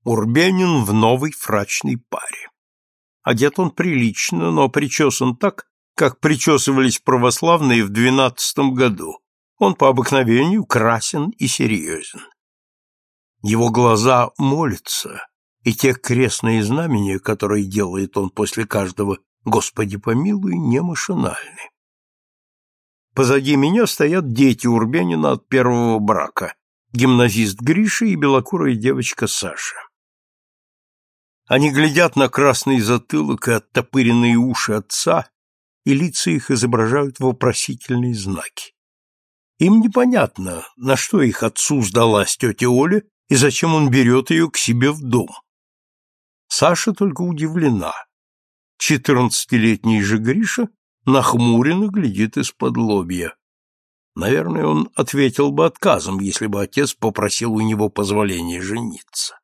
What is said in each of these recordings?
Урбенин в новой фрачной паре. Одет он прилично, но причесан так, как причесывались православные в 12 году. Он по обыкновению красен и серьезен. Его глаза молятся, и те крестные знамения, которые делает он после каждого «Господи помилуй», не машинальны. Позади меня стоят дети Урбенина от первого брака, гимназист Гриша и белокурая девочка Саша. Они глядят на красный затылок и оттопыренные уши отца, и лица их изображают вопросительные знаки. Им непонятно, на что их отцу сдалась тетя Оля и зачем он берет ее к себе в дом. Саша только удивлена. 14-летний же Гриша нахмуренно глядит из-под лобья. Наверное, он ответил бы отказом, если бы отец попросил у него позволения жениться.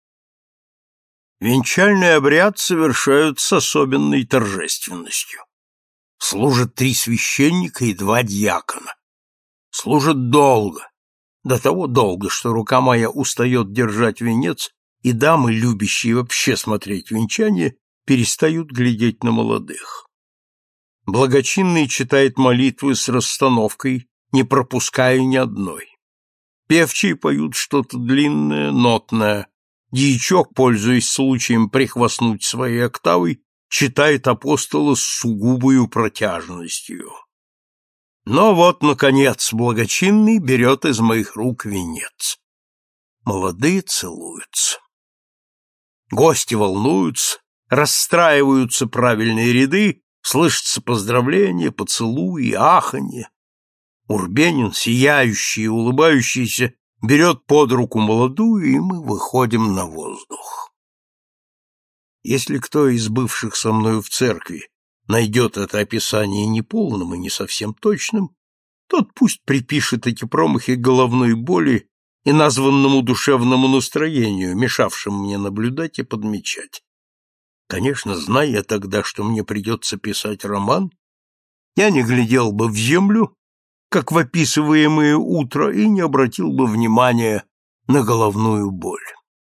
Венчальный обряд совершают с особенной торжественностью. Служат 3 священника и 2 диакона. Служат долго, до того долго, что рука моя устает держать венец, и дамы, любящие вообще смотреть венчание, перестают глядеть на молодых. Благочинный читает молитвы с расстановкой, не пропуская ни одной. Певчие поют что-то длинное, нотное. Дьячок, пользуясь случаем прихвастнуть своей октавой, читает апостола с сугубою протяжностью. Но вот, наконец, благочинный берет из моих рук венец. Молодые целуются. Гости волнуются, расстраиваются правильные ряды, слышатся поздравления, поцелуи, аханье. Урбенин, сияющий и улыбающийся, берет под руку молодую, и мы выходим на воздух. Если кто из бывших со мною в церкви найдет это описание неполным и не совсем точным, тот пусть припишет эти промахи головной боли и названному душевному настроению, мешавшему мне наблюдать и подмечать. Конечно, зная я тогда, что мне придется писать роман, я не глядел бы в землю, как в описываемое утро, и не обратил бы внимания на головную боль.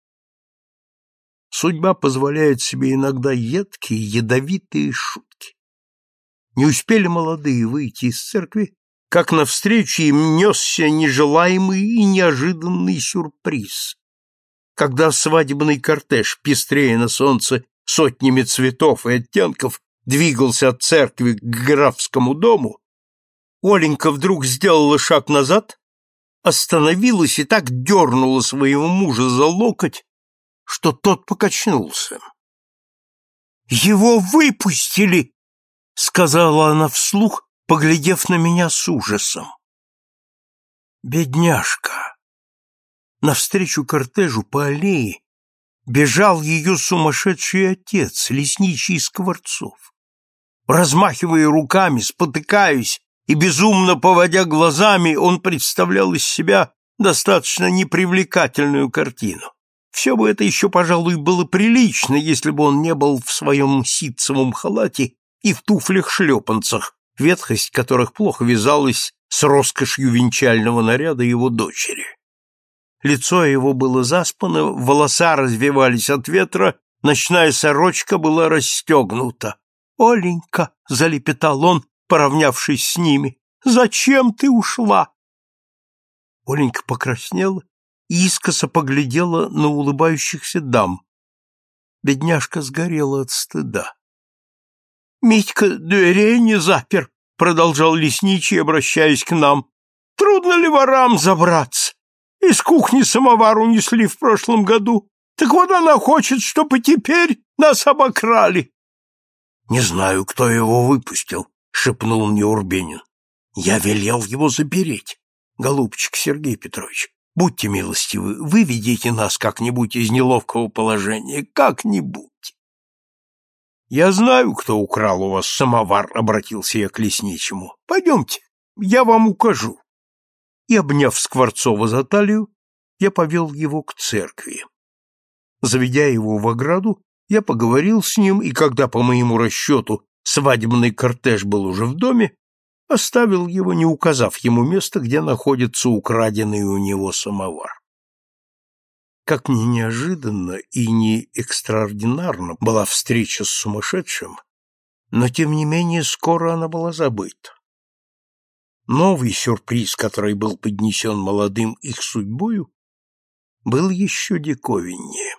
Судьба позволяет себе иногда едкие, ядовитые шутки. Не успели молодые выйти из церкви, как навстречу им несся нежелаемый и неожиданный сюрприз. Когда свадебный кортеж, пестрее на солнце сотнями цветов и оттенков, двигался от церкви к графскому дому, Оленька вдруг сделала шаг назад, остановилась и так дернула своего мужа за локоть, что тот покачнулся. «Его выпустили!» — сказала она вслух, поглядев на меня с ужасом. Бедняжка! Навстречу кортежу по аллее бежал ее сумасшедший отец, лесничий Скворцов. Размахивая руками, спотыкаясь и безумно поводя глазами, он представлял из себя достаточно непривлекательную картину. Все бы это еще, пожалуй, было прилично, если бы он не был в своем ситцевом халате и в туфлях-шлепанцах, ветхость которых плохо вязалась с роскошью венчального наряда его дочери. Лицо его было заспано, волоса развивались от ветра, ночная сорочка была расстегнута. «Оленька!» — залепетал он, поравнявшись с ними. «Зачем ты ушла?» Оленька покраснела и искоса поглядела на улыбающихся дам. Бедняжка сгорела от стыда. «Митька дверей не запер», — продолжал лесничий, обращаясь к нам. «Трудно ли ворам забраться? Из кухни самовар унесли в прошлом году. Так вот она хочет, чтобы теперь нас обокрали». «Не знаю, кто его выпустил», — шепнул мне Урбенин. «Я велел его запереть. Голубчик Сергей Петрович, будьте милостивы, выведите нас как-нибудь из неловкого положения, как-нибудь». «Я знаю, кто украл у вас самовар», — обратился я к лесничему. «Пойдемте, я вам укажу». И, обняв Скворцова за талию, я повел его к церкви. Заведя его в ограду, я поговорил с ним, и когда, по моему расчету, свадебный кортеж был уже в доме, оставил его, не указав ему место, где находится украденный у него самовар. Как ни неожиданно и не экстраординарно была встреча с сумасшедшим, но тем не менее скоро она была забыта. Новый сюрприз, который был поднесен молодым их судьбою, был еще диковиннее.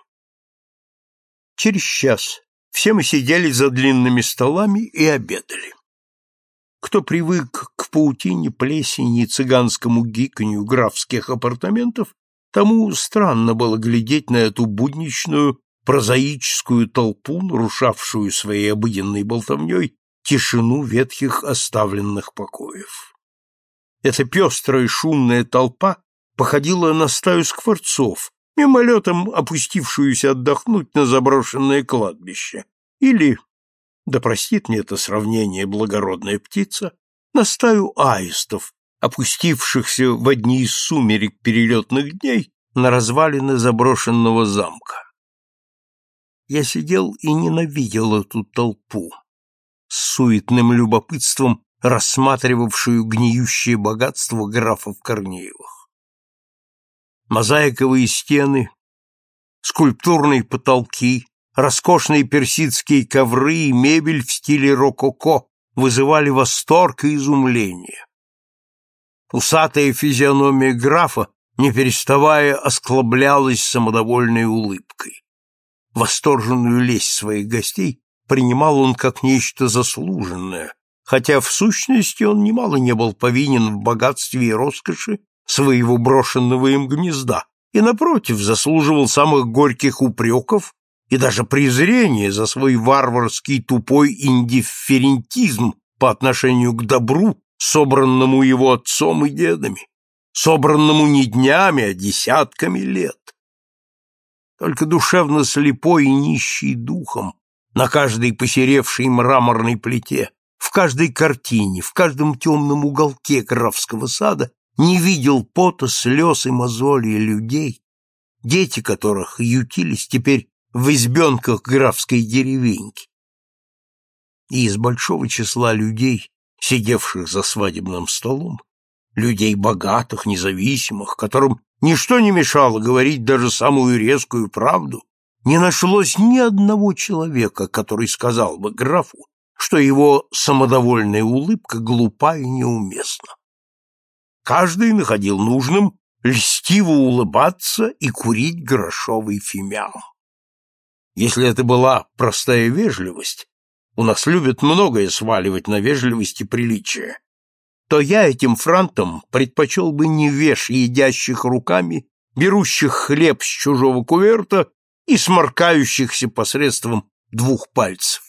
Через час все мы сидели за длинными столами и обедали. Кто привык к паутине, плесени и цыганскому гиканью графских апартаментов, тому странно было глядеть на эту будничную, прозаическую толпу, нарушавшую своей обыденной болтовней тишину ветхих оставленных покоев. Эта пестрая шумная толпа походила на стаю скворцов, мимолетом опустившуюся отдохнуть на заброшенное кладбище, или, да простит мне это сравнение благородная птица, на стаю аистов, опустившихся в одни из сумерек перелетных дней на развалины заброшенного замка. Я сидел и ненавидел эту толпу, с суетным любопытством рассматривавшую гниющее богатство графов Корнеевых. Мозаиковые стены, скульптурные потолки, роскошные персидские ковры и мебель в стиле рококо вызывали восторг и изумление. Усатая физиономия графа, не переставая, осклаблялась самодовольной улыбкой. Восторженную лесть своих гостей принимал он как нечто заслуженное, хотя в сущности он немало не был повинен в богатстве и роскоши своего брошенного им гнезда и, напротив, заслуживал самых горьких упреков и даже презрения за свой варварский тупой индифферентизм по отношению к добру, собранному его отцом и дедами, собранному не днями, а десятками лет. Только душевно слепой и нищий духом на каждой посеревшей мраморной плите, в каждой картине, в каждом темном уголке графского сада не видел пота, слез и мозолей людей, дети которых ютились теперь в избенках графской деревеньки. И из большого числа людей, сидевших за свадебным столом, людей богатых, независимых, которым ничто не мешало говорить даже самую резкую правду, не нашлось ни одного человека, который сказал бы графу, что его самодовольная улыбка глупа и неуместна. Каждый находил нужным льстиво улыбаться и курить грошовый фимиам. Если это была простая вежливость, у нас любят многое сваливать на вежливость и приличие, то я этим франтам предпочел бы не веш едящих руками, берущих хлеб с чужого куверта и сморкающихся посредством двух пальцев.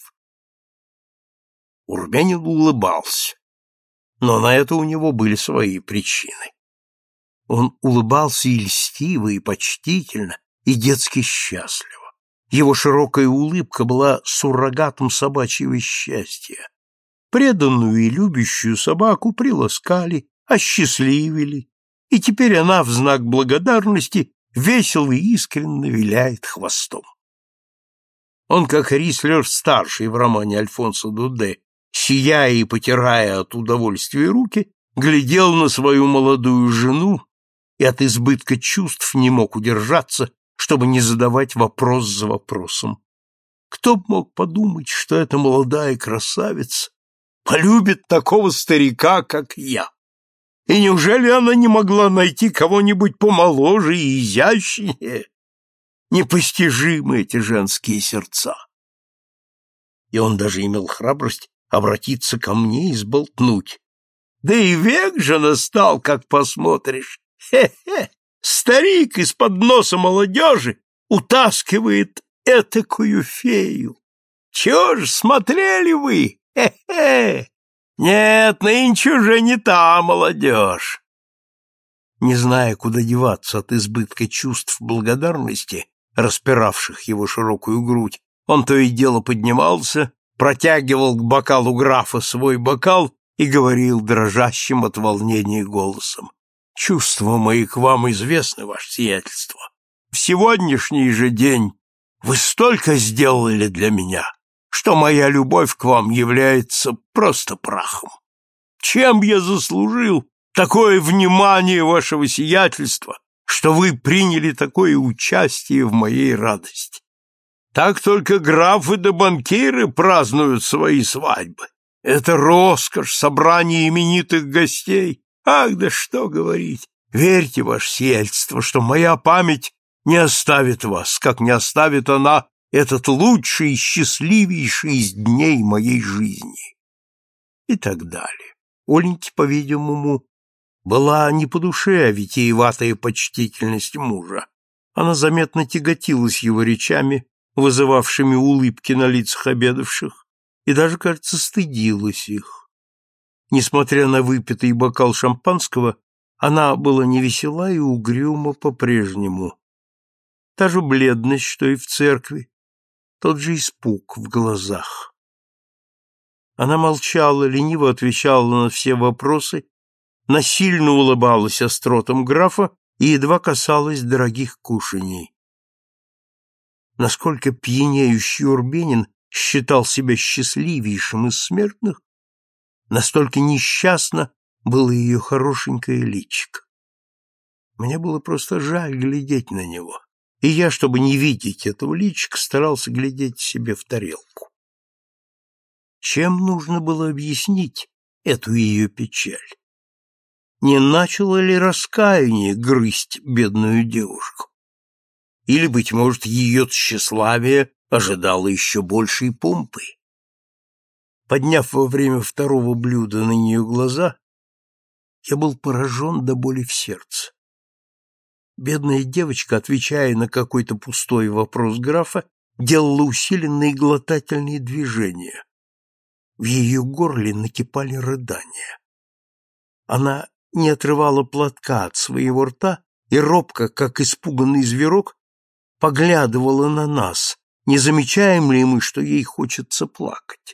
Урбенин улыбался, но на это у него были свои причины. Он улыбался и льстиво, и почтительно, и детски счастливо. Его широкая улыбка была суррогатом собачьего счастья. Преданную и любящую собаку приласкали, осчастливили, и теперь она в знак благодарности весело и искренне виляет хвостом. Он, как Рислер-старший в романе Альфонсо Дуде, сияя и потирая от удовольствия руки, глядел на свою молодую жену и от избытка чувств не мог удержаться, чтобы не задавать вопрос за вопросом. Кто б мог подумать, что эта молодая красавица полюбит такого старика, как я? И неужели она не могла найти кого-нибудь помоложе и изящнее? Непостижимы эти женские сердца. И он даже имел храбрость обратиться ко мне и сболтнуть. Да и век же настал, как посмотришь. Хе-хе! Старик из-под носа молодежи утаскивает этакую фею. Чего ж смотрели вы? Хе-хе! Нет, нынче уже не та молодежь. Не зная, куда деваться от избытка чувств благодарности, распиравших его широкую грудь, он то и дело поднимался, протягивал к бокалу графа свой бокал и говорил дрожащим от волнения голосом: «Чувства мои к вам известны, ваше сиятельство. В сегодняшний же день вы столько сделали для меня, что моя любовь к вам является просто прахом. Чем я заслужил такое внимание вашего сиятельства, что вы приняли такое участие в моей радости. Так только графы да банкиры празднуют свои свадьбы. Это роскошь, собрание именитых гостей. Ах, да что говорить! Верьте, ваше сиятельство, что моя память не оставит вас, как не оставит она этот лучший и счастливейший из дней моей жизни. И так далее. Оленьке, по-видимому, была не по душе витиеватая почтительность мужа. Она заметно тяготилась его речами, вызывавшими улыбки на лицах обедавших, и даже, кажется, стыдилась их. Несмотря на выпитый бокал шампанского, она была невесела и угрюма по-прежнему. Та же бледность, что и в церкви, тот же испуг в глазах. Она молчала, лениво отвечала на все вопросы, насильно улыбалась остротам графа и едва касалась дорогих кушаний. Насколько пьянеющий Урбенин считал себя счастливейшим из смертных, настолько несчастно было ее хорошенькое личико. Мне было просто жаль глядеть на него, и я, чтобы не видеть этого личика, старался глядеть себе в тарелку. Чем нужно было объяснить эту ее печаль? Не начало ли раскаяние грызть бедную девушку? Или, быть может, ее тщеславие ожидало еще большей помпы? Подняв во время второго блюда на нее глаза, я был поражен до боли в сердце. Бедная девочка, отвечая на какой-то пустой вопрос графа, делала усиленные глотательные движения. В ее горле накипали рыдания. Она не отрывала платка от своего рта и робко, как испуганный зверек, поглядывала на нас, не замечаем ли мы, что ей хочется плакать.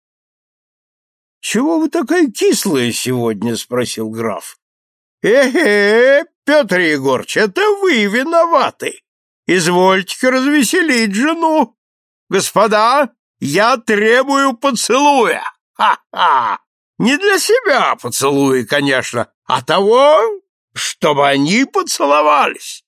— Чего вы такая кислая сегодня? — спросил граф. — Петр Егорыч, это вы виноваты. Извольте-ка развеселить жену. Господа, я требую поцелуя. Ха-ха! Не для себя поцелуя, конечно, а того, чтобы они поцеловались.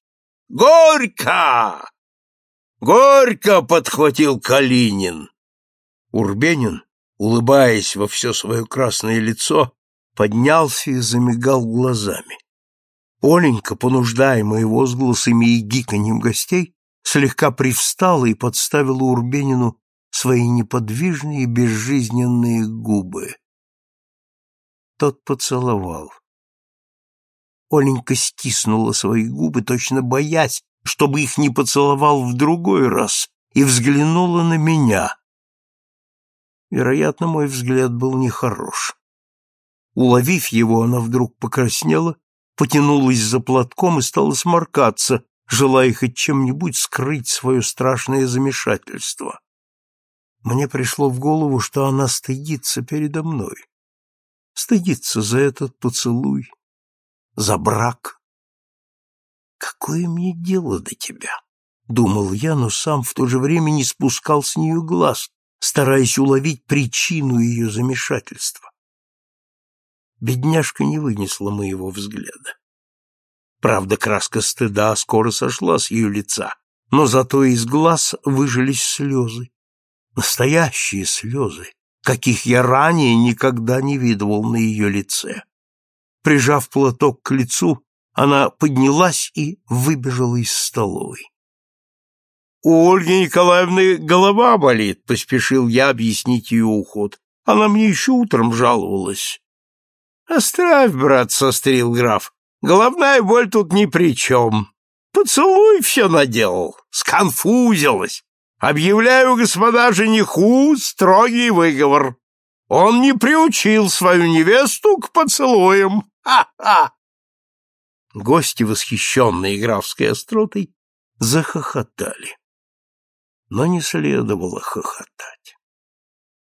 Горько! Горько! — подхватил Калинин. Урбенин, улыбаясь во все свое красное лицо, поднялся и замигал глазами. Оленька, понуждаемая возгласами и гиканьем гостей, слегка привстала и подставила Урбенину свои неподвижные безжизненные губы. Тот поцеловал. Оленька стиснула свои губы, точно боясь, чтобы их не поцеловал в другой раз, и взглянула на меня. Вероятно, мой взгляд был нехорош. Уловив его, она вдруг покраснела, потянулась за платком и стала сморкаться, желая хоть чем-нибудь скрыть свое страшное замешательство. Мне пришло в голову, что она стыдится передо мной. Стыдится за этот поцелуй, за брак. «Какое мне дело до тебя?» — думал я, но сам в то же время не спускал с нее глаз, стараясь уловить причину ее замешательства. Бедняжка не вынесла моего взгляда. Правда, краска стыда скоро сошла с ее лица, но зато из глаз выжились слезы. Настоящие слезы, каких я ранее никогда не видывал на ее лице. Прижав платок к лицу, она поднялась и выбежала из столовой. «У Ольги Николаевны голова болит», — поспешил я объяснить ее уход. «Она мне еще утром жаловалась». «Оставь, брат», — сострил граф, — «головная боль тут ни при чем. Поцелуй все наделал, сконфузилась. Объявляю, господа, жениху строгий выговор. Он не приучил свою невесту к поцелуям. Ха-ха!» Гости, восхищенные графской остротой, захохотали. Но не следовало хохотать.